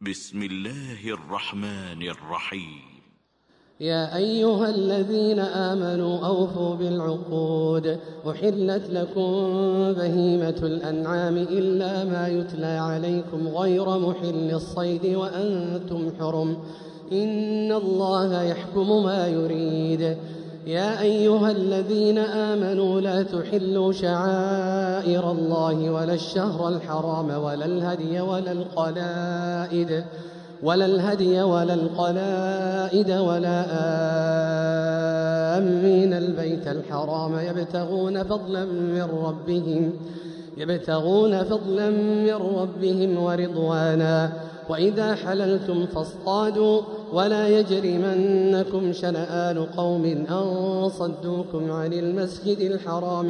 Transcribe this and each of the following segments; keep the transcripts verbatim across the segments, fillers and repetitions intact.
بسم الله الرحمن الرحيم. يا أيها الذين آمنوا أوفوا بالعقود، أحلت لكم بهيمة الأنعام إلا ما يتلى عليكم غير محل الصيد وأنتم حرم، إن الله يحكم ما يريد. يا أيها الذين آمنوا لا تحلوا شعائر الله ولا الشهر الحرام ولا الهدي ولا القلائد ولا الهدي ولا القلائد ولا آمين البيت الحرام يبتغون فضلا من ربهم يبتغون فضلا من ربهم ورضوانا. وإذا حللتم فاصطادوا ولا يجرمنكم شنآن قوم أن صدوكم عن المسجد الحرام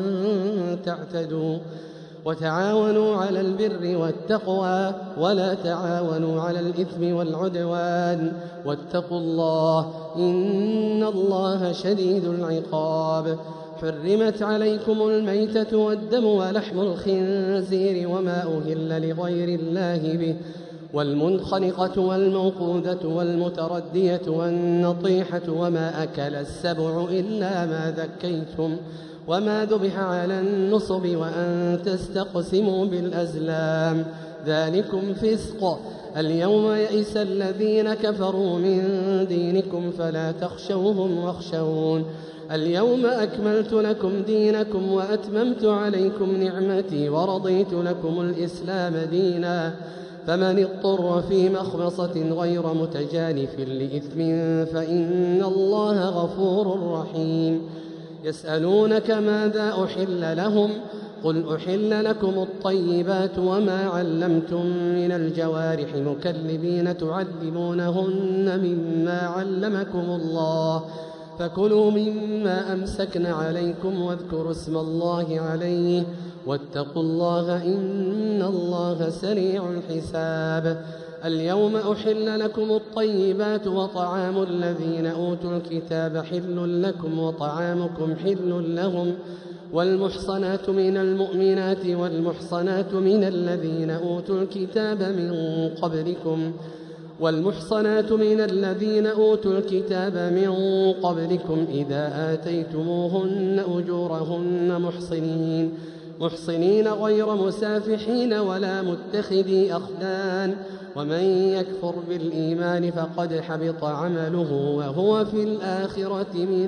أن تعتدوا. وتعاونوا على البر والتقوى ولا تعاونوا على الإثم والعدوان، واتقوا الله إن الله شديد العقاب. حرمت عليكم الميتة والدم ولحم الخنزير وما أهل لغير الله به، والمنخنقة والموقوذة والمتردية والنطيحة وما أكل السبع إلا ما ذكيتم وما ذبح على النصب وأن تستقسموا بالأزلام، ذلكم فسق. اليوم يئس الذين كفروا من دينكم فلا تخشوهم واخشون. اليوم أكملت لكم دينكم وأتممت عليكم نعمتي ورضيت لكم الإسلام دينا، فمن اضطر في مخمصة غير متجانف لإثم فإن الله غفور رحيم. يسألونك ماذا أحل لهم، قل أحل لكم الطيبات وما علمتم من الجوارح مكلبين تعلمونهن مما علمكم الله، فكلوا مما أمسكن عليكم واذكروا اسم الله عليه واتقوا الله إن الله سريع الحساب. اليوم أحل لكم الطيبات وطعام الذين أوتوا الكتاب حل لكم وطعامكم حل لهم، والمحصنات من المؤمنات والمحصنات من الذين أوتوا الكتاب من قبلكم والمحصنات من الذين أوتوا الكتاب من قبلكم إذا آتيتموهن أجورهن محصنين محصنين غير مسافحين ولا متخذي أخدان، ومن يكفر بالإيمان فقد حبط عمله وهو في الآخرة من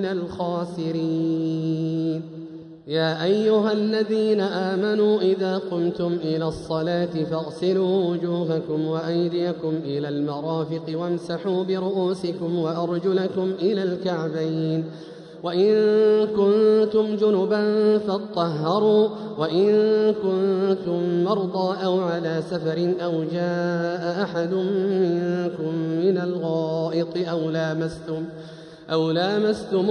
الخاسرين. يا أيها الذين آمنوا إذا قمتم إلى الصلاة فاغسلوا وجوهكم وأيديكم إلى المرافق وامسحوا برؤوسكم وأرجلكم إلى الكعبين، وإن كنتم جنبا فاطهروا، وإن كنتم مرضى أو على سفر أو جاء أحد منكم من الغائط أو لامستم أو لامستم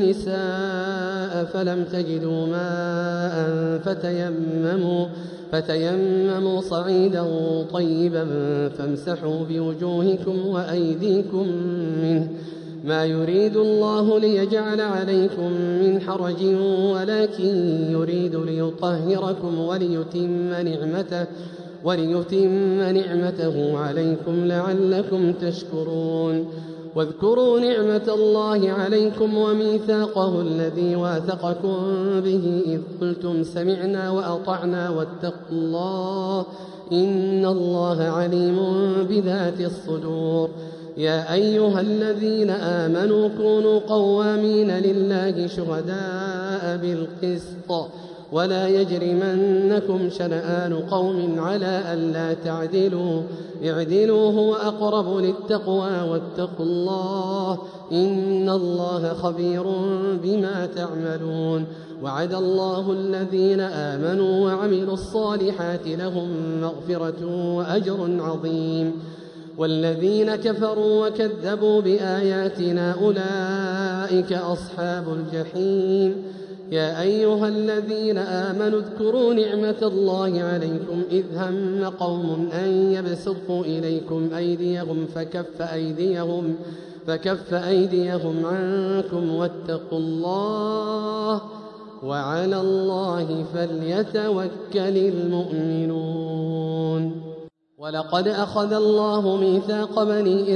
النساء فلم تجدوا ماء فتيمموا فتيمموا صعيدا طيبا فامسحوا بوجوهكم وأيديكم منه، ما يريد الله ليجعل عليكم من حرج ولكن يريد ليطهركم وليتم نعمته وليتم نعمته عليكم لعلكم تشكرون. واذكروا نعمة الله عليكم وميثاقه الذي واثقكم به إذ قلتم سمعنا وأطعنا واتقوا الله إن الله عليم بذات الصدور. يا أيها الذين آمنوا كونوا قوامين لله شهداء بالقسط ولا يجرمنكم شنآن قوم على ألا تعدلوا، اعدلوا هو أقرب للتقوى واتقوا الله إن الله خبير بما تعملون. وعد الله الذين آمنوا وعملوا الصالحات لهم مغفرة وأجر عظيم، والذين كفروا وكذبوا بآياتنا أولئك أصحاب الجحيم. يا أيها الذين آمنوا اذكروا نعمة الله عليكم إذ هم قوم أن يبسطوا إليكم أيديهم فكف أيديهم, فكف أيديهم عنكم واتقوا الله وعلى الله فليتوكل المؤمنون. ولقد أخذ الله ميثاق بني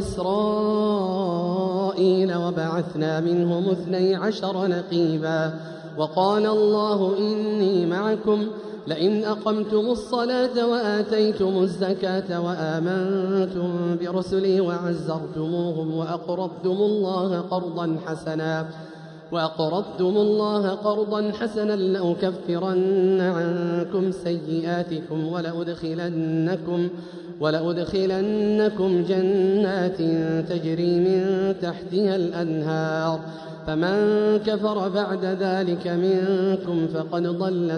إسرائيل وبعثنا منهم اثني عشر نقيبا وقال الله إني معكم لئن أقمتم الصلاة وآتيتم الزكاة وآمنتم برسلي وعزرتموهم وأقرضتم الله قرضا حسنا وأقرضتم الله قرضا حسنا لأكفرن عنكم سيئاتكم ولأدخلنكم ولأدخلنكم جنات تجري من تحتها الأنهار فمن كفر بعد ذلك منكم فقد ضل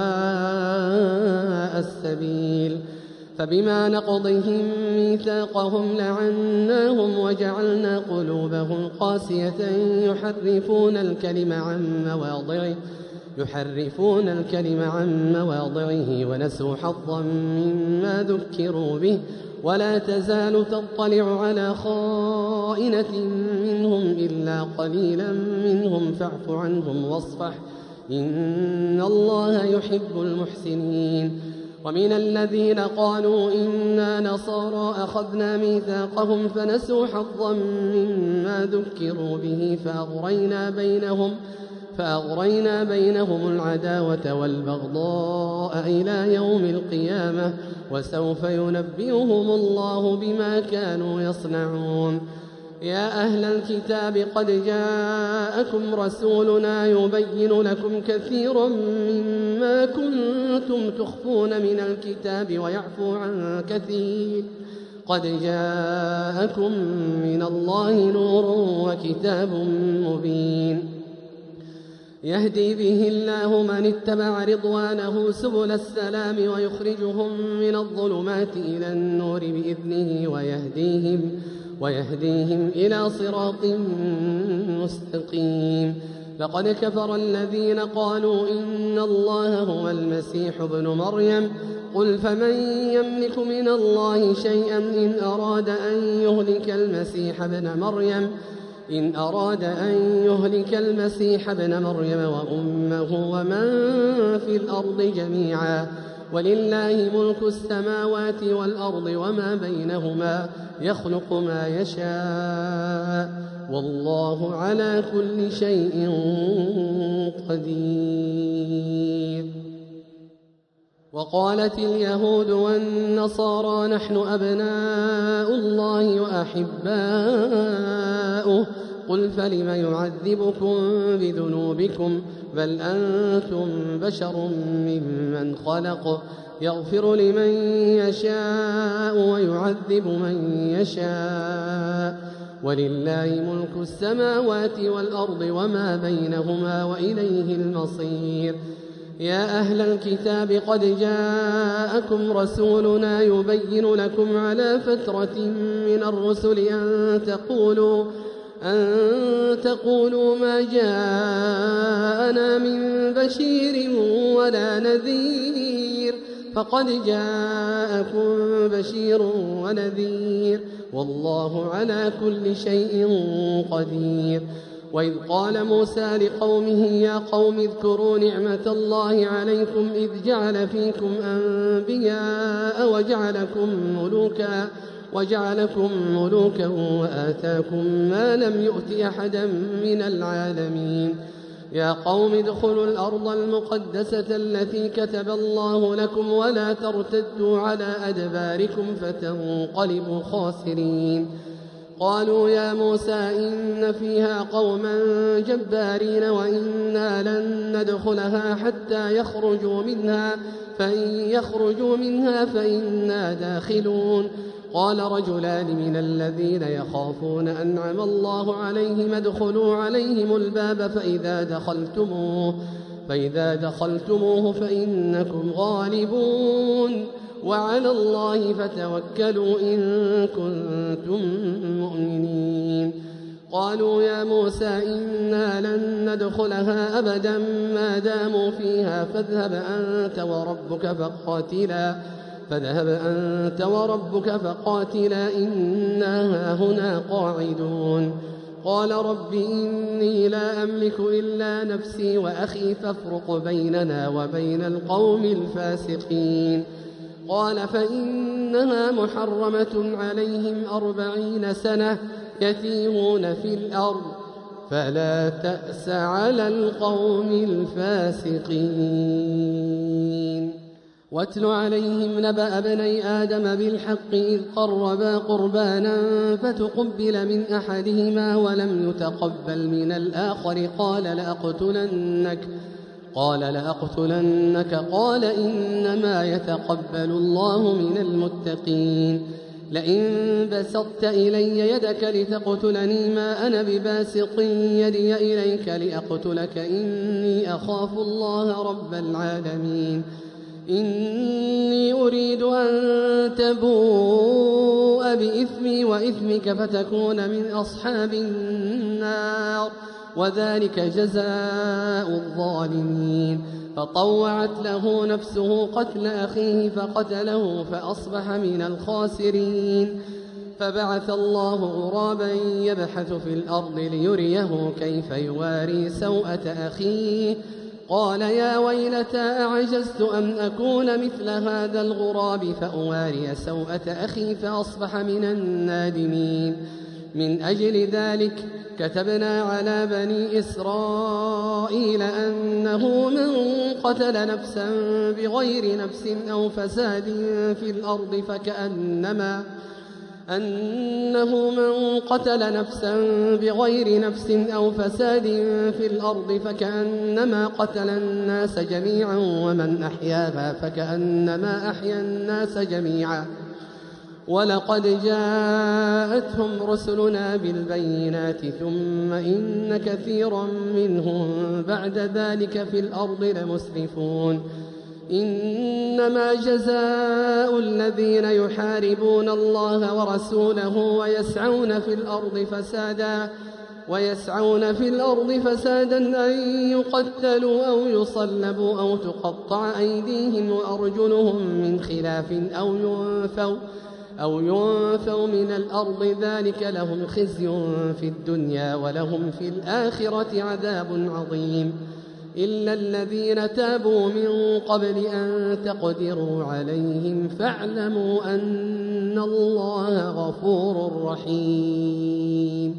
سواء السبيل فبما نقضهم ميثاقهم لعناهم وجعلنا قلوبهم قاسية يحرفون الكلم عن مواضعه يحرفون الكلم عن مواضعه ونسوا حظا مما ذكروا به ولا تزال تطلع على خائنة منهم إلا قليلا منهم فاعف عنهم واصفح إن الله يحب المحسنين ومن الذين قالوا إنا نصارى أخذنا ميثاقهم فنسوا حظا مما ذكروا به فأغرينا بينهم فأغرينا بينهم العداوة والبغضاء إلى يوم القيامة وسوف ينبئهم الله بما كانوا يصنعون يا أهل الكتاب قد جاءكم رسولنا يبين لكم كثيرا مما كنتم تخفون من الكتاب ويعفو عن كثير قد جاءكم من الله نور وكتاب مبين يهدي به الله من اتبع رضوانه سبل السلام ويخرجهم من الظلمات إلى النور بإذنه ويهديهم ويهديهم إلى صراط مستقيم لقد كفر الذين قالوا إن الله هو المسيح ابن مريم قل فمن يملك من الله شيئا إن أراد أن يهلك المسيح ابن مريم إن أراد أن يهلك المسيح ابن مريم وأمه ومن في الأرض جميعا ولله ملك السماوات والأرض وما بينهما يخلق ما يشاء والله على كل شيء قدير وقالت اليهود والنصارى نحن أبناء الله وأحباؤه قل فلم يعذبكم بذنوبكم بل أنتم بشر ممن خلق يغفر لمن يشاء ويعذب من يشاء ولله ملك السماوات والأرض وما بينهما وإليه المصير يا أهل الكتاب قد جاءكم رسولنا يبين لكم على فترة من الرسل أن تقولوا أن تقولوا ما جاءنا من بشير ولا نذير فقد جاءكم بشير ونذير والله على كل شيء قدير وإذ قال موسى لقومه يا قوم اذكروا نعمة الله عليكم إذ جعل فيكم أنبياء وجعلكم ملوكا وجعلكم ملوكا وآتاكم ما لم يؤت أحدا من العالمين يا قوم ادخلوا الأرض المقدسة التي كتب الله لكم ولا ترتدوا على أدباركم فتنقلبوا خاسرين قالوا يا موسى إن فيها قوما جبارين وإنا لن ندخلها حتى يخرجوا منها فإن يخرجوا منها فإنا داخلون قال رجلان من الذين يخافون أنعم الله عليهم ادخلوا عليهم الباب فإذا دخلتموه فإذا دخلتموه فإنكم غالبون وعلى الله فتوكلوا إن كنتم مؤمنين قالوا يا موسى إنا لن ندخلها أبدا ما داموا فيها فاذهب أنت وربك فقاتلا فاذهب أنت وربك فقاتلا إنا هنا قاعدون قال رب إني لا أملك إلا نفسي وأخي فافرق بيننا وبين القوم الفاسقين قال فإنها محرمة عليهم أربعين سنة يتيهون في الأرض فلا تأس على القوم الفاسقين. واتل عليهم نبأ ابني آدم بالحق إذ قربا قربانا فتقبل من أحدهما ولم يتقبل من الآخر قال لأقتلنك قال لأقتلنك قال إنما يتقبل الله من المتقين. لئن بسطت إلي يدك لتقتلني ما أنا بباسط يدي إليك لأقتلك إني أخاف الله رب العالمين. إني أريد أن تبوء بإثمي وإثمك فتكون من أصحاب النار وذلك جزاء الظالمين. فطوعت له نفسه قتل أخيه فقتله فأصبح من الخاسرين. فبعث الله غرابا يبحث في الأرض ليريه كيف يواري سوءة أخيه قال يا ويلتى أعجزت أن أكون مثل هذا الغراب فأواري سوءة أخي فأصبح من النادمين. من أجل ذلك كتبنا على بني إسرائيل أنه من قتل نفسا بغير نفس أو فساد في الأرض فكأنما أنه من قتل نفسا بغير نفس أو فساد في الأرض فكأنما قتل الناس جميعا ومن أحياها فكأنما أحيا الناس جميعا. ولقد جاءتهم رسلنا بالبينات ثم إن كثيرا منهم بعد ذلك في الأرض لمسرفون. إنما جزاء الذين يحاربون الله ورسوله ويسعون في الأرض فسادا ويسعون في الأرض فسادا أن يقتلوا أو يصلبوا أو تقطع أيديهم وأرجلهم من خلاف أو ينفوا أو ينفوا من الأرض ذلك لهم خزي في الدنيا ولهم في الآخرة عذاب عظيم. إلا الذين تابوا من قبل أن تقدروا عليهم فاعلموا أن الله غفور رحيم.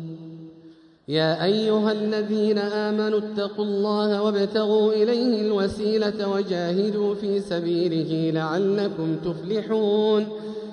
يا أيها الذين آمنوا اتقوا الله وابتغوا إليه الوسيلة وجاهدوا في سبيله لعلكم تفلحون.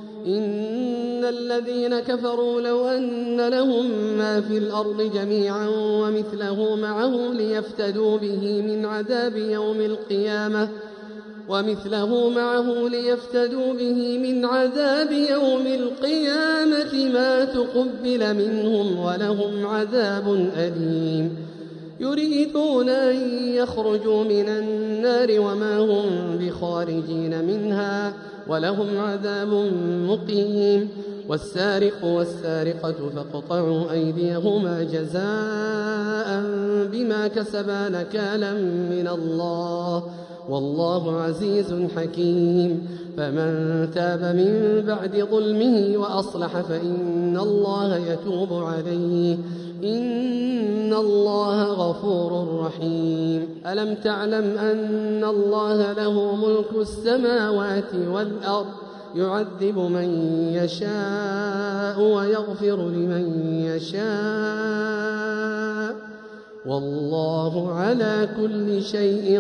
إن الذين كفروا لو أن لهم ما في الأرض جميعا ومثله معه ليفتدوا به من عذاب يوم القيامة ومثله معه ليفتدوا به من عذاب يوم القيامة ما تقبل منهم ولهم عذاب أليم. يريدون أن يخرجوا من النار وما هم بخارجين منها ولهم عذاب مقيم. والسارق والسارقة فاقطعوا أيديهما جزاء بما كسبا نكالا من الله والله عزيز حكيم. فمن تاب من بعد ظلمه وأصلح فإن الله يتوب عليه إن الله غفور رحيم. ألم تعلم أن الله له ملك السماوات والأرض يعذب من يشاء ويغفر لمن يشاء والله على كل شيء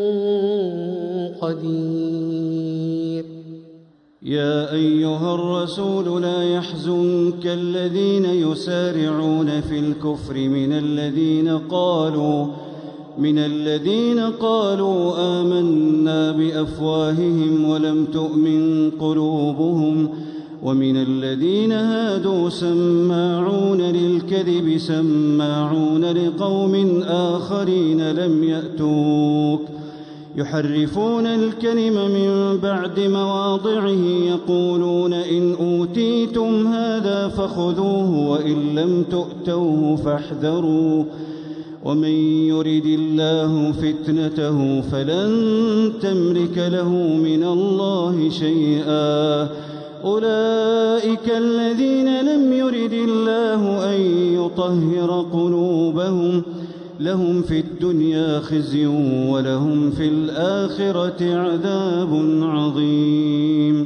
قدير. يا أيها الرسول لا يحزنك الذين يسارعون في الكفر من الذين قالوا من الذين قالوا آمنا بأفواههم ولم تؤمن قلوبهم ومن الذين هادوا سماعون للكذب سماعون لقوم آخرين لم يأتوك يحرفون الكلم من بعد مواضعه يقولون إن أوتيتم هذا فخذوه وإن لم تؤتوه فاحذروا ومن يرد الله فتنته فلن تملك له من الله شيئا. أولئك الذين لم يرد الله أن يطهر قلوبهم لهم في الدنيا خزي ولهم في الآخرة عذاب عظيم.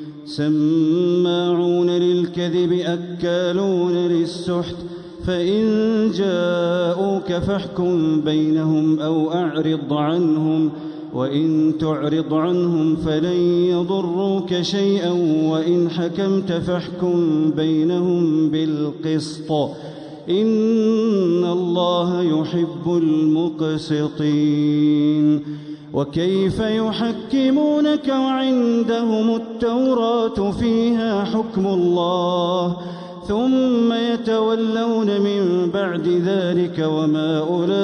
سماعون للكذب أكالون للسحت، فإن جاءوك فاحكم بينهم أو أعرض عنهم، وإن تعرض عنهم فلن يضروك شيئا، وإن حكمت فاحكم بينهم بالقسط، إن الله يحب المقسطين. وكيف يحكمونك وعندهم التوراة فيها حكم الله، ثم يتولون من بعد ذلك وما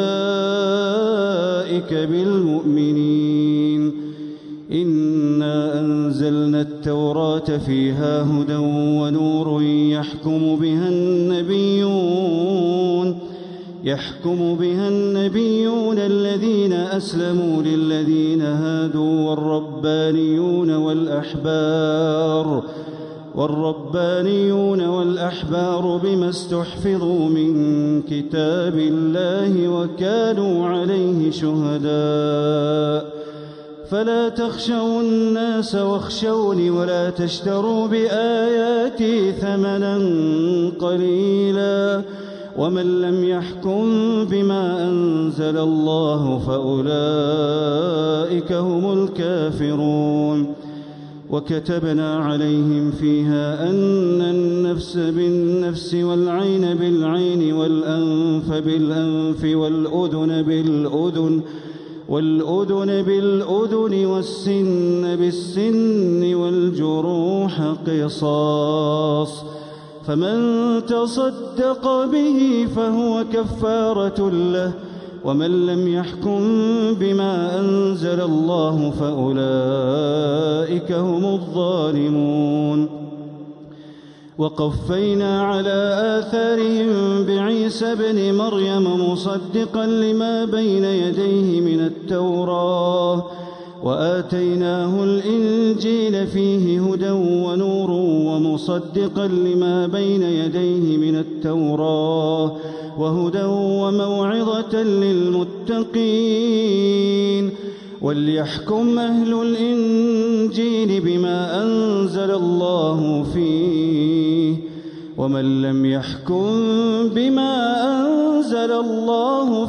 أولئك بالمؤمنين. إنا أنزلنا التوراة فيها هدى ونور يحكم بها النبيون يحكم بها النبيون الذين أسلموا للذين هادوا والربانيون والأحبار والربانيون والأحبار بما استحفظوا من كتاب الله وكانوا عليه شهداء. فلا تخشوا الناس واخشوني ولا تشتروا بآياتي ثمنا قليلا، ومن لم يحكم بما أنزل الله فأولئك هم الكافرون. وكتبنا عليهم فيها أن النفس بالنفس والعين بالعين والأنف بالأنف والأذن بالأذن والأذن بالأذن والسن بالسن والجروح قصاص، فمن تصدق به فهو كفارة له، ومن لم يحكم بما أنزل الله فأولئك هم الظالمون. وقفينا على آثارهم بعيسى ابن مريم مصدقا لما بين يديه من التوراة، وآتيناه الإنجيل فيه هدى ونور ومصدقا لما بين يديه من التوراة وهدى وموعظة للمتقين. وليحكم أهل الإنجيل بما أنزل الله فيه، ومن لم يحكم بما أنزل الله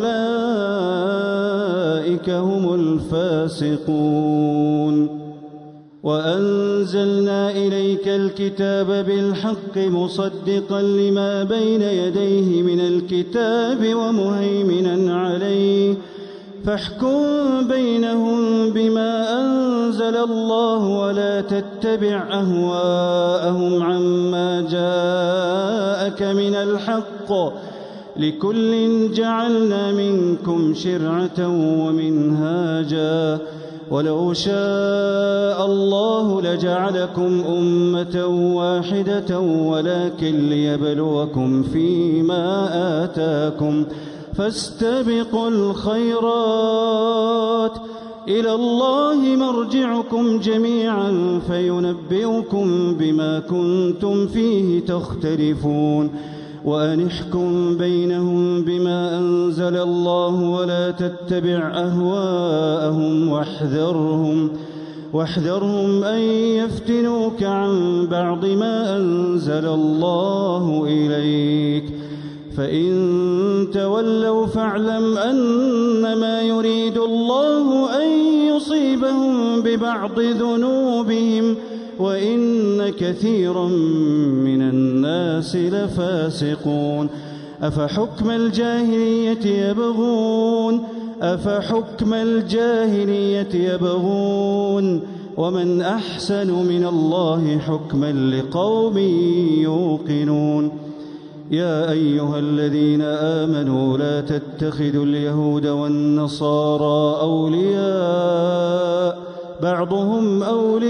فأولئك هم الفاسقون. وأنزلنا إليك الكتاب بالحق مصدقا لما بين يديه من الكتاب ومهيمنا عليه، فاحكم بينهم بما أنزل الله ولا تتبع أهواءهم عما جاءك من الحق، لكل جعلنا منكم شرعة ومنهاجا، ولو شاء الله لجعلكم أمة واحدة ولكن ليبلوكم فيما آتاكم، فاستبقوا الخيرات، إلى الله مرجعكم جميعا فينبئكم بما كنتم فيه تختلفون. وأن احكم بينهم بما أنزل الله ولا تتبع أهواءهم واحذرهم واحذرهم أن يفتنوك عن بعض ما أنزل الله إليك، فإن تولوا فاعلم أنما يريد الله أن يصيبهم ببعض ذنوبهم، وإن كثيرا من الناس لفاسقون. أفحكم الجاهلية يبغون أفحكم الجاهلية يبغون ومن أحسن من الله حكما لقوم يوقنون. يا أيها الذين آمنوا لا تتخذوا اليهود والنصارى أولياء بعضهم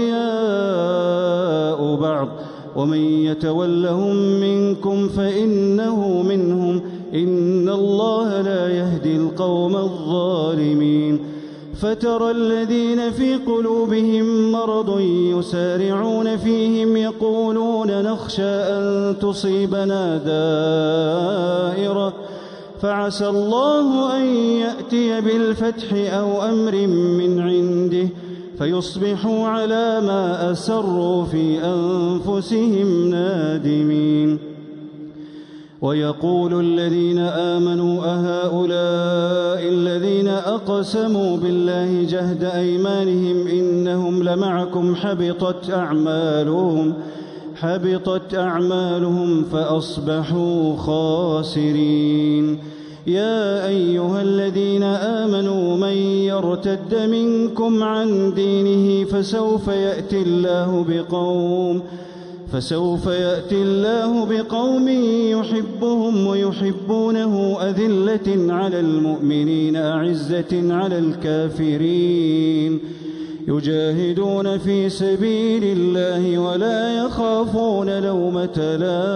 أولياء بعض، ومن يتولهم منكم فإنه منهم، إن الله لا يهدي القوم الظالمين. فترى الذين في قلوبهم مرض يسارعون فيهم يقولون نخشى أن تصيبنا دائرة فعسى الله أن يأتي بالفتح أو أمر من عنده فيصبحوا على ما أسروا في أنفسهم نادمين. ويقول الذين آمنوا أهؤلاء الذين أقسموا بالله جهد أيمانهم إنهم لمعكم حبطت أعمالهم حبطت أعمالهم فأصبحوا خاسرين. يا أيها الذين آمنوا من يرتد منكم عن دينه فسوف يأتي الله بقوم فسوف يأتي الله بقوم يحبهم ويحبونه أذلة على المؤمنين أعزة على الكافرين يجاهدون في سبيل الله ولا يخافون لومة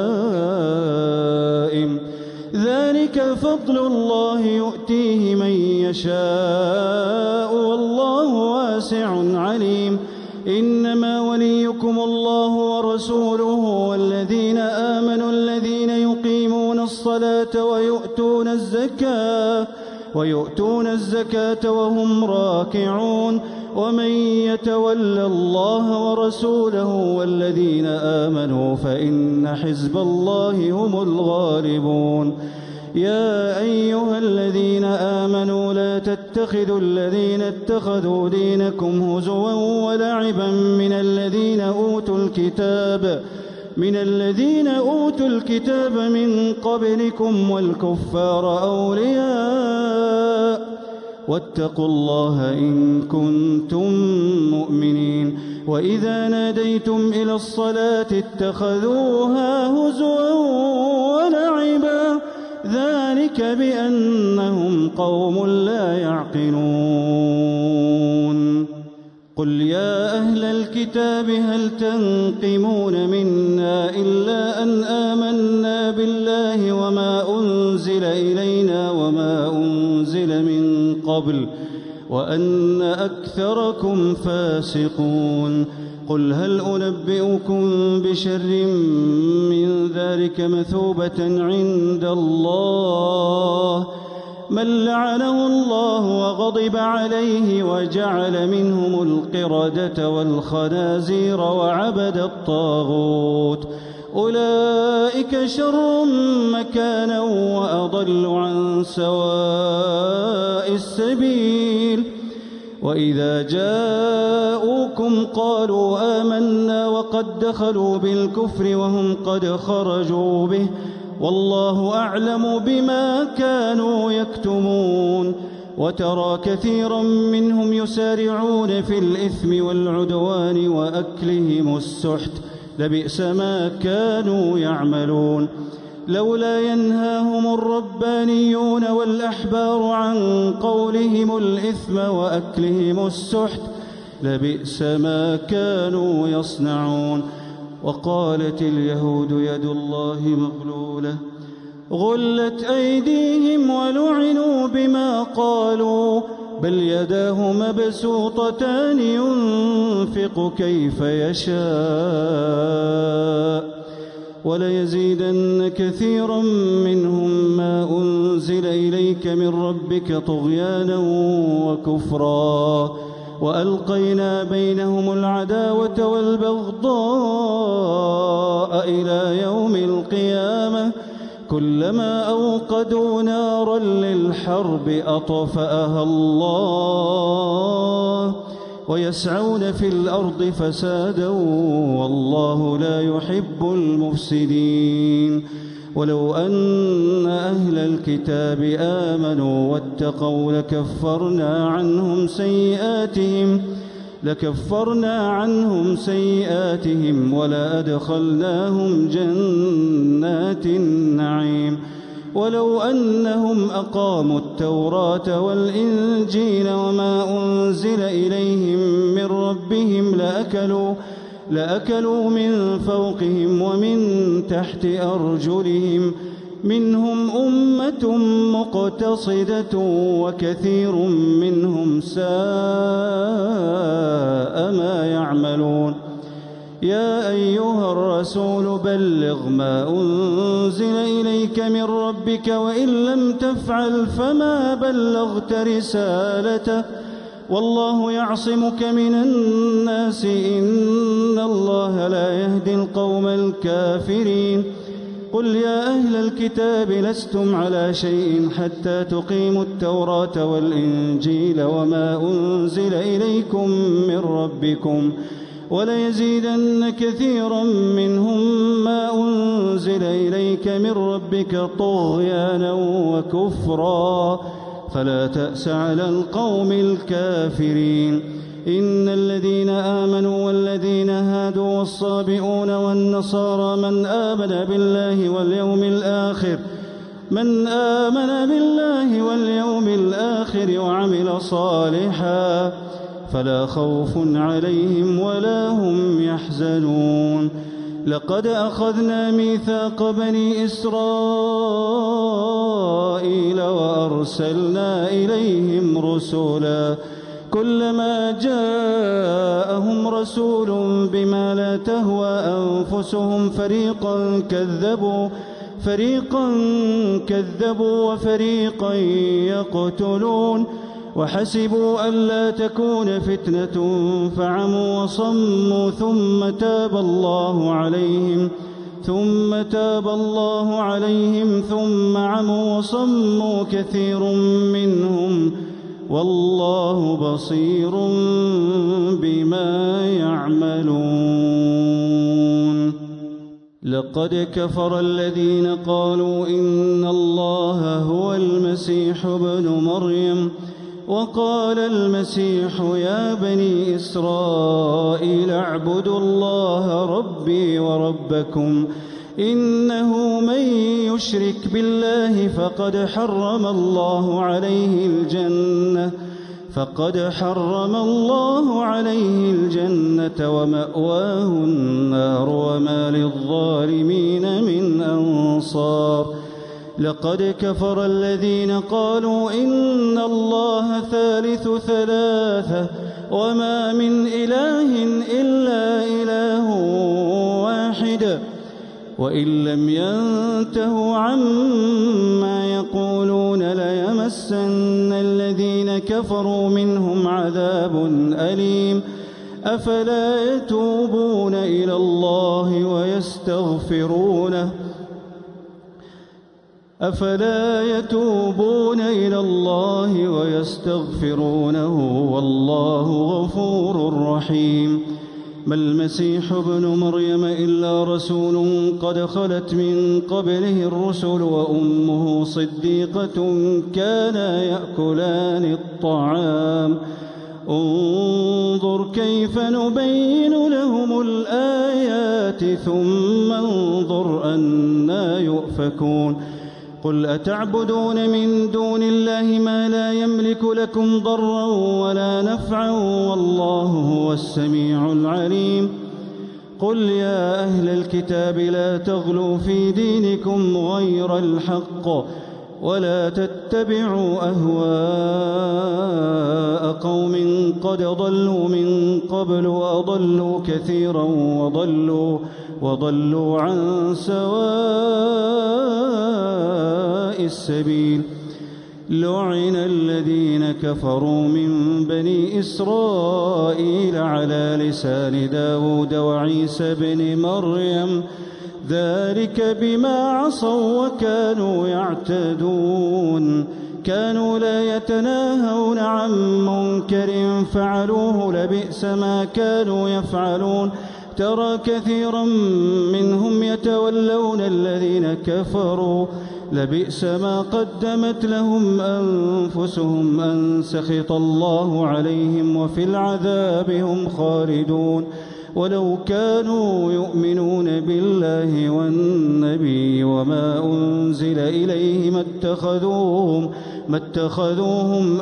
لائم ذلك فضل الله يؤتيه من يشاء والله واسع عليم. إنما وليكم الله ورسوله والذين آمنوا الذين يقيمون الصلاة ويؤتون الزكاة ويؤتون الزكاة وهم راكعون ومن يتول الله ورسوله والذين آمنوا فإن حزب الله هم الغالبون. يا أيها الذين آمنوا لا تتخذوا الذين اتخذوا دينكم هزوا ولعبا من الذين أوتوا الكتاب من الذين أوتوا الكتاب من قبلكم والكفار أولياء واتقوا الله إن كنتم مؤمنين. وإذا ناديتم إلى الصلاة اتخذوها هزوا ولعبا ذلك بأنهم قوم لا يعقلون. قل يا أهل الكتاب هل تنقمون منا إلا أن آمنا بالله وما أنزل إلينا وما أنزل من قبل وأن أكثركم فاسقون. قل هل أنبئكم بشر من ذلك مثوبة عند الله من لعنه الله وغضب عليه وجعل منهم القردة والخنازير وعبد الطاغوت أولئك شر مكانا وأضل عن سواء السبيل. وإذا جاءوكم قالوا آمنا وقد دخلوا بالكفر وهم قد خرجوا به والله أعلم بما كانوا يكتمون. وترى كثيرا منهم يسارعون في الإثم والعدوان وأكلهم السحت لبئس ما كانوا يعملون. لولا ينهاهم الربانيون والأحبار عن قولهم الإثم وأكلهم السحت لبئس ما كانوا يصنعون. وقالت اليهود يد الله مغلولة غلت أيديهم ولعنوا بما قالوا بل يداه مبسوطتان ينفق كيف يشاء وليزيدن كثيرا منهم ما أنزل إليك من ربك طغيانا وكفرا وألقينا بينهم العداوة والبغضاء إلى يوم القيامة كلما أوقدوا نارا للحرب أطفأها الله ويسعون في الأرض فسادا والله لا يحب المفسدين. ولو أن أهل الكتاب آمنوا واتقوا لكفرنا عنهم سيئاتهم لكفرنا عنهم سيئاتهم ولأدخلناهم جنات النعيم. ولو أنهم أقاموا التوراة والإنجيل وما أنزل إليهم من ربهم لأكلوا لأكلوا من فوقهم ومن تحت أرجلهم منهم أمة مقتصدة وكثير منهم ساء ما يعملون. يا أيها الرسول بلغ ما أنزل إليك من ربك وإن لم تفعل فما بلغت رسالته والله يعصمك من الناس إن الله لا يهدي القوم الكافرين قل يا أهل الكتاب لستم على شيء حتى تقيموا التوراة والإنجيل وما أنزل إليكم من ربكم وليزيدن كثيرا منهم ما أنزل إليك من ربك طغيانا وكفرا فلا تأس على القوم الكافرين إن الذين آمنوا والذين هادوا والصابئون والنصارى من آمن بالله واليوم الآخر من آمن بالله واليوم الآخر وعمل صالحا فلا خوف عليهم ولا هم يحزنون لقد أخذنا ميثاق بني إسرائيل وأرسلنا إليهم رسلا كلما جاءهم رسول بما لا تهوى أنفسهم فريقا كذبوا فريقا كذبوا وفريقا يقتلون وحسبوا ألا تكون فتنة فعموا وصموا ثم تاب الله عليهم ثم تاب الله عليهم ثم عموا وصموا كثير منهم والله بصير بما يعملون لقد كفر الذين قالوا إن الله هو المسيح ابن مريم وقال المسيح يا بني إسرائيل اعبدوا الله ربي وربكم إنه من يشرك بالله فقد حرم الله عليه الجنة فقد حرم الله عليه الجنة ومأواه النار وما للظالمين من أنصار لقد كفر الذين قالوا إن الله ثالث ثلاثة وما من إله إلا إله واحد وإن لم ينتهوا عما يقولون ليمسن الذين كفروا منهم عذاب أليم أفلا يتوبون إلى الله ويستغفرونه أفلا يتوبون إلى الله ويستغفرونه والله غفور رحيم ما المسيح ابن مريم إلا رسول قد خلت من قبله الرسل وأمه صديقة كانا يأكلان الطعام انظر كيف نبين لهم الآيات ثم انظر أنى يؤفكون قل أتعبدون من دون الله ما لا يملك لكم ضرا ولا نفعا والله هو السميع العليم قل يا أهل الكتاب لا تغلوا في دينكم غير الحق ولا تتبعوا أهواء قوم قد ضلوا من قبل وأضلوا كثيرا وضلوا, وضلوا عن سواء السبيل لعن الذين كفروا من بني إسرائيل على لسان داود وعيسى بن مريم ذلك بما عصوا وكانوا يعتدون كانوا لا يتناهون عن منكر فعلوه لبئس ما كانوا يفعلون ترى كثيرا منهم يتولون الذين كفروا لبئس ما قدمت لهم أنفسهم أن سخط الله عليهم وفي العذاب هم خالدون ولو كانوا يؤمنون بالله والنبي وما أنزل إليه ما اتخذوهم, ما اتخذوهم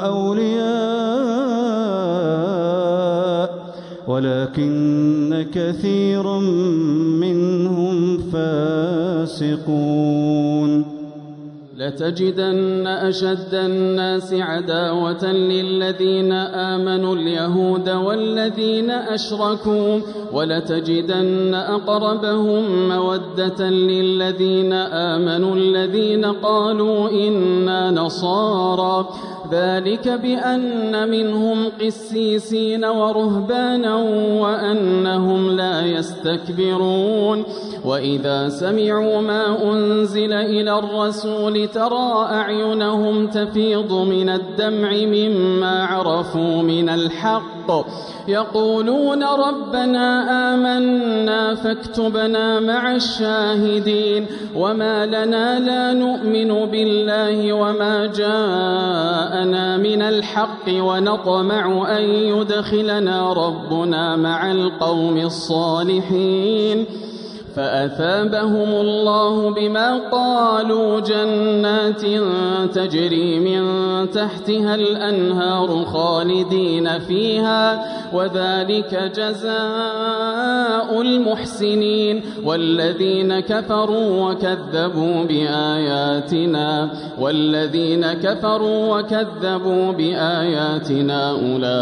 أولياء ولكن كثيرا منهم فاسقون لا لتجدن أشد الناس عداوة للذين آمنوا اليهود والذين أشركوا ولتجدن أقربهم مودة للذين آمنوا الذين قالوا إنا نصارى ذلك بأن منهم قسيسين ورهبانا وأنهم لا يستكبرون وإذا سمعوا ما أنزل إلى الرسول ترى أعينهم تفيض من الدمع مما عرفوا من الحق يقولون ربنا آمنا فاكتبنا مع الشاهدين وما لنا لا نؤمن بالله وما جاءنا من الحق ونطمع أن يدخلنا ربنا مع القوم الصالحين فأثابهم الله بما قالوا جنات تجري من تحتها الأنهار خالدين فيها وذلك جزاء المحسنين والذين كفروا وكذبوا بآياتنا والذين كفروا وكذبوا بآياتنا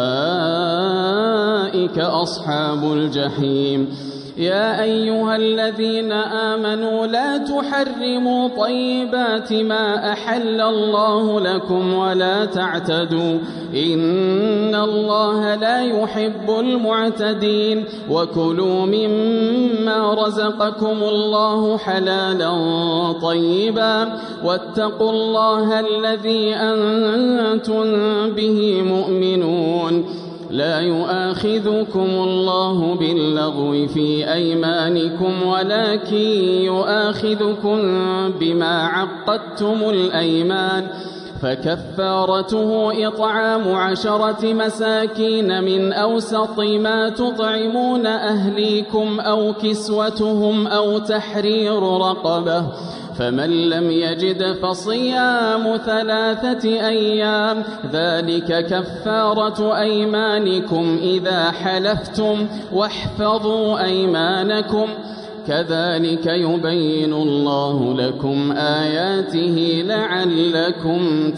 أولئك أصحاب الجحيم يا أيها الذين آمنوا لا تحرموا طيبات ما أحل الله لكم ولا تعتدوا إن الله لا يحب المعتدين وكلوا مما رزقكم الله حلالا طيبا واتقوا الله الذي أنتم به مؤمنون لا يؤاخذكم الله باللغو في أيمانكم ولكن يؤاخذكم بما عقدتم الأيمان فكفارته إطعام عشرة مساكين من أوسط ما تطعمون أهليكم أو كسوتهم أو تحرير رقبة فمن لم يجد فصيام ثلاثة أيام ذلك كفارة أيمانكم إذا حلفتم واحفظوا أيمانكم كذلك يبين الله لكم آياته لعلكم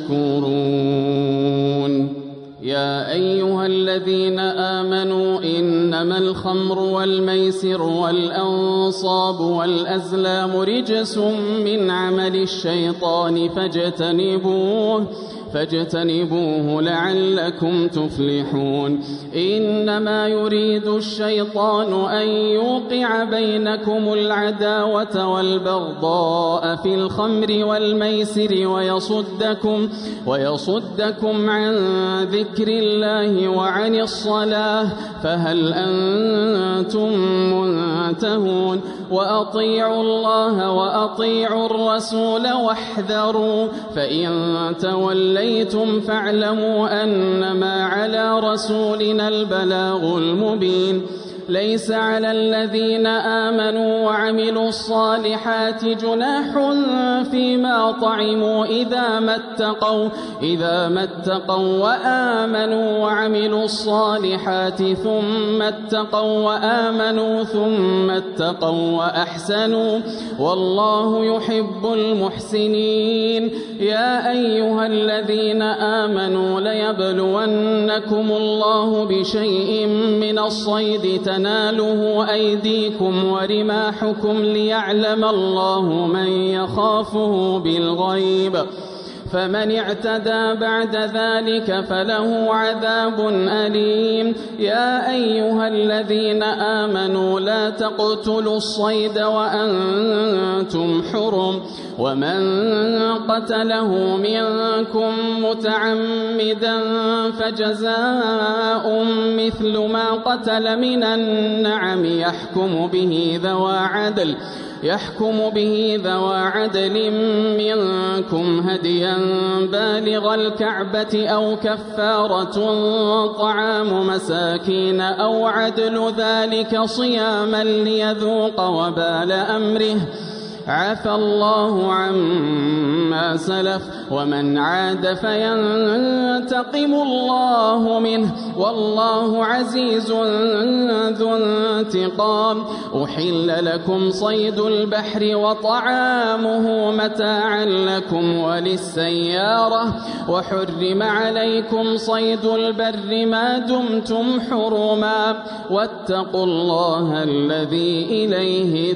تشكرون يا أيها الذين آمنوا إنما الخمر والميسر والأنصاب والأزلام رجس من عمل الشيطان فاجتنبوه فاجتنبوه لعلكم تفلحون إنما يريد الشيطان أن يوقع بينكم العداوة والبغضاء في الخمر والميسر ويصدكم, ويصدكم عن ذكر الله وعن الصلاة فهل أنتم منتهون وأطيعوا الله وأطيعوا الرسول واحذروا فإن توليتم فاعلموا أنما على رسولنا البلاغ المبين ليس على الذين آمنوا وعملوا الصالحات جناح فيما طعموا إذا ما اتقوا إذا ما اتقوا وآمنوا وعملوا الصالحات ثم اتقوا وآمنوا ثم اتقوا وأحسنوا والله يحب المحسنين يا أيها الذين آمنوا ليبلونكم الله بشيء من الصيد تناله أيديكم ورماحكم ليعلم الله من يخافه بالغيب فمن اعتدى بعد ذلك فله عذاب أليم يا أيها الذين آمنوا لا تقتلوا الصيد وأنتم حرم ومن قتله منكم متعمدا فجزاء مثل ما قتل من النعم يحكم به ذوى عدل يحكم به ذوى عدل منكم هديا بالغ الكعبة أو كفارة طعام مساكين أو عدل ذلك صياما ليذوق وبال أمره عفى الله عما سلف ومن عاد فينتقم الله منه والله عزيز ذو انتقام. أحل لكم صيد البحر وطعامه متاعا لكم وللسيارة وحرم عليكم صيد البر ما دمتم حرما واتقوا الله الذي إليه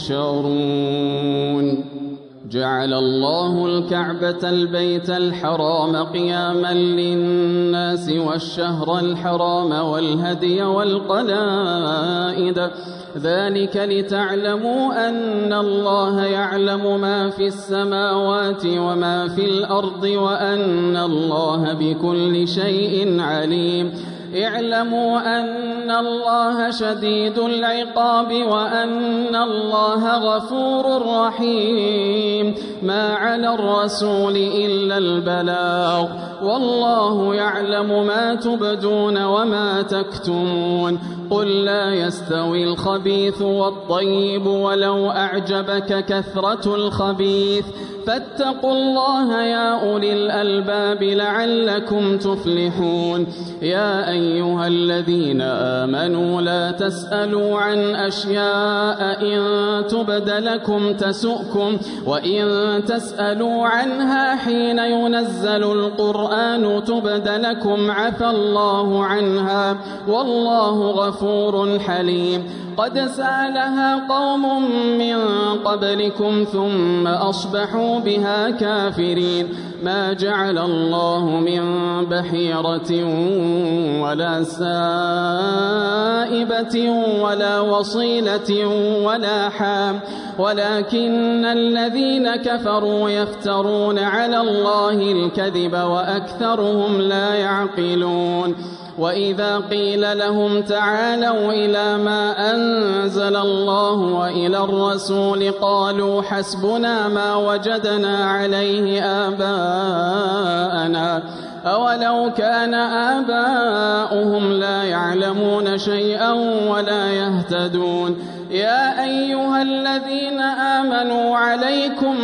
تحشرون. جعل الله الكعبة البيت الحرام قياما للناس والشهر الحرام والهدي والقلائد ذلك لتعلموا أن الله يعلم ما في السماوات وما في الأرض وأن الله بكل شيء عليم. اعلموا أن الله شديد العقاب وأن الله غفور رحيم. ما على الرسول إلا البلاغ والله يعلم ما تبدون وما تكتمون. قل لا يستوي الخبيث والطيب ولو أعجبك كثرة الخبيث فاتقوا الله يا أولي الألباب لعلكم تفلحون. يا أيها الذين آمنوا لا تسألوا عن أشياء إن تبد لكم تسؤكم وإن تسألوا عنها حين ينزل القرآن تبد لكم عفى الله عنها والله غفور حليم. قد سألها قوم من قبلكم ثم أصبحوا بها كافرين. ما جعل الله من بحيرة ولا سائبة ولا وصيلة ولا حام ولكن الذين كفروا يفترون على الله الكذب وأكثرهم لا يعقلون. وإذا قيل لهم تعالوا إلى ما أنزل الله وإلى الرسول قالوا حسبنا ما وجدنا عليه آباءنا أولو كان آباؤهم لا يعلمون شيئا ولا يهتدون. يا أيها الذين آمنوا عليكم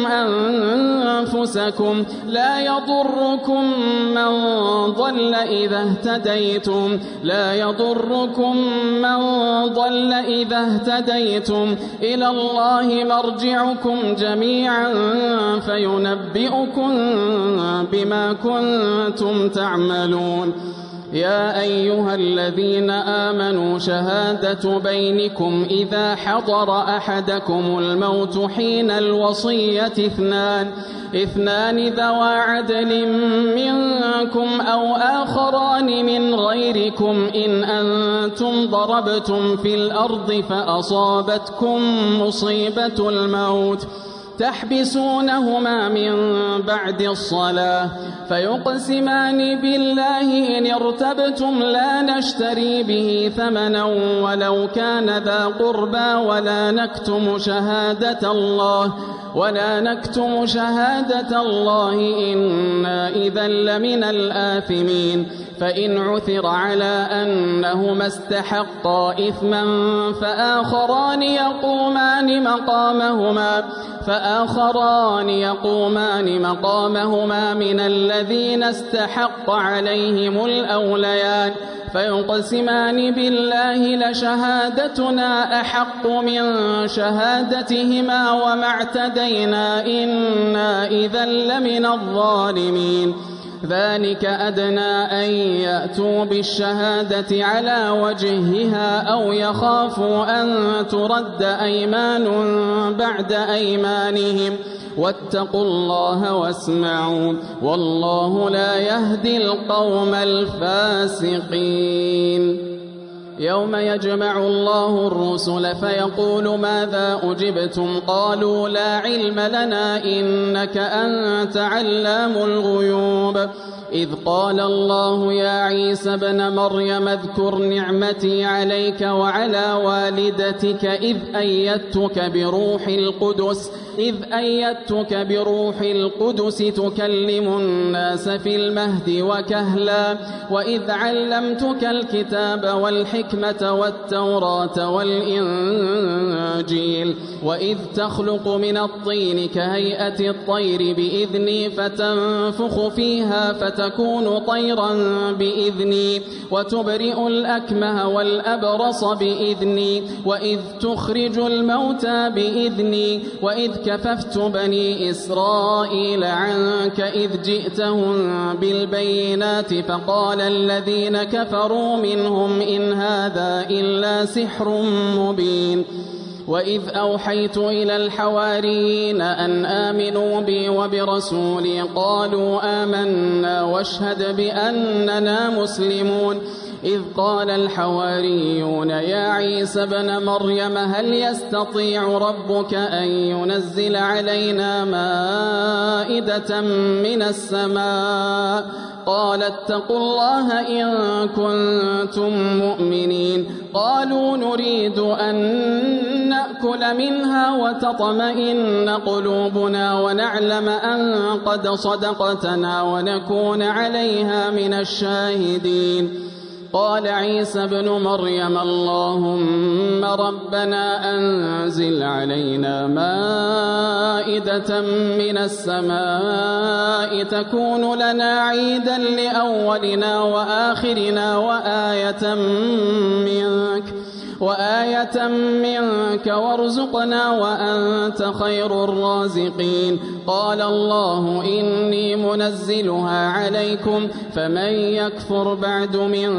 أنفسكم لا يضركم من ضل إذا اهتديتم لا يضركم من ضل إذا اهتديتم إلى الله مرجعكم جميعا فينبئكم بما كنتم تعملون. يا أيها الذين آمنوا شهادة بينكم إذا حضر أحدكم الموت حين الوصية اثنان اثنان ذوى عدل منكم أو آخران من غيركم إن أنتم ضربتم في الأرض فأصابتكم مصيبة الموت تحبسونهما من بعد الصلاة فيقسمان بالله إن ارتبتم لا نشتري به ثمنا ولو كان ذا قربى ولا نكتم شهادة الله ولا نكتم شهادة الله إنا إذا لمن الآثمين. فإن عثر على أنهما استحقا إثما فآخران يقومان مقامهما فآخران يقومان مقامهما من الذين استحق عليهم الأوليان فيقسمان بالله لشهادتنا أحق من شهادتهما وما اعتدينا إنا إذا لمن الظالمين. ذلك أدنى أن يأتوا بالشهادة على وجهها أو يخافوا أن ترد أيمان بعد أيمانهم واتقوا الله واسمعوا والله لا يهدي القوم الفاسقين. يوم يجمع الله الرسل فيقول ماذا أجبتم قالوا لا علم لنا إنك أنت علام الغيوب. إذ قال الله يا عيسى ابن مريم اذكر نعمتي عليك وعلى والدتك إذ أيدتك بروح القدس إذ أيدتك بروح القدس تكلم الناس في المهد وكهلا وإذ علمتك الكتاب والحكمة والتوراة والإنجيل وإذ تخلق من الطين كهيئة الطير بإذني فتنفخ فيها فتكون طيرا بإذني وتبرئ الأكمه والأبرص بإذني وإذ تخرج الموتى بإذني وإذ كففت بني إسرائيل عنك إذ جئتهم بالبينات فقال الذين كفروا منهم إن هذا إلا سحر مبين وإذ أوحيت إلى الحواريين أن آمنوا بي وبرسولي قالوا آمنا واشهد بأننا مسلمون إذ قال الحواريون يا عيسى ابن مريم هل يستطيع ربك أن ينزل علينا مائدة من السماء قال اتقوا الله إن كنتم مؤمنين قالوا نريد أن نأكل منها وتطمئن قلوبنا ونعلم أن قد صدقتنا ونكون عليها من الشاهدين قال عيسى ابن مريم اللهم ربنا أنزل علينا مائدة من السماء تكون لنا عيدا لأولنا وآخرنا وآية منك وآية منك وارزقنا وأنت خير الرازقين قال الله إني منزلها عليكم فمن يكفر بعد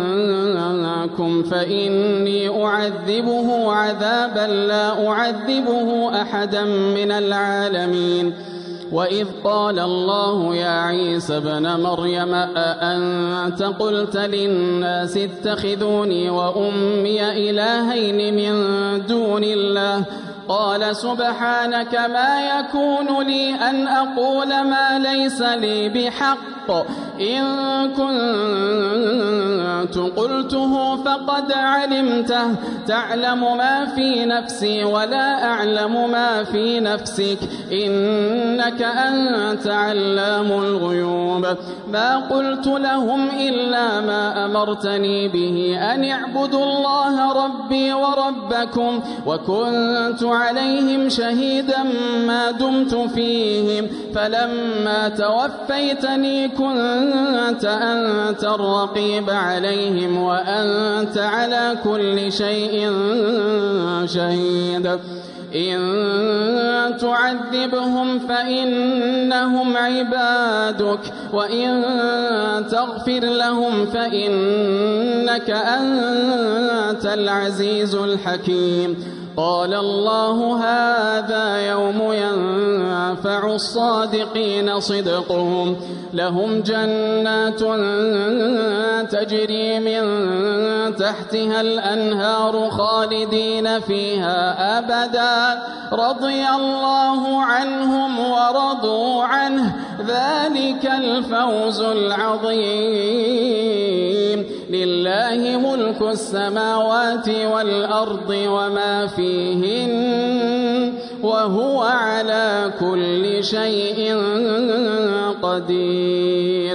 منكم فإني أعذبه عذابا لا أعذبه أحدا من العالمين وإذ قال الله يا عيسى ابن مريم أأنت قلت للناس اتخذوني وأمي إلهين من دون الله قال سبحانك ما يكون لي أن أقول ما ليس لي بحق إن كنت قلته فقد علمته تعلم ما في نفسي ولا أعلم ما في نفسك إنك أنت علام الغيوب ما قلت لهم إلا ما أمرتني به أن اعبدوا الله ربي وربكم وكنت عليهم شهيدا ما دمت فيهم فلما توفيتني كنت أنت الرقيب عليهم وأنت على كل شيء شهيد إن تعذبهم فإنهم عبادك وإن تغفر لهم فإنك أنت العزيز الحكيم قال الله هذا يوم ينفع الصادقين صدقهم لهم جنات تجري من تحتها الأنهار خالدين فيها أبدا رضي الله عنهم ورضوا عنه ذلك الفوز العظيم لله ملك السماوات والأرض وما فيهن وهو على كل شيء قدير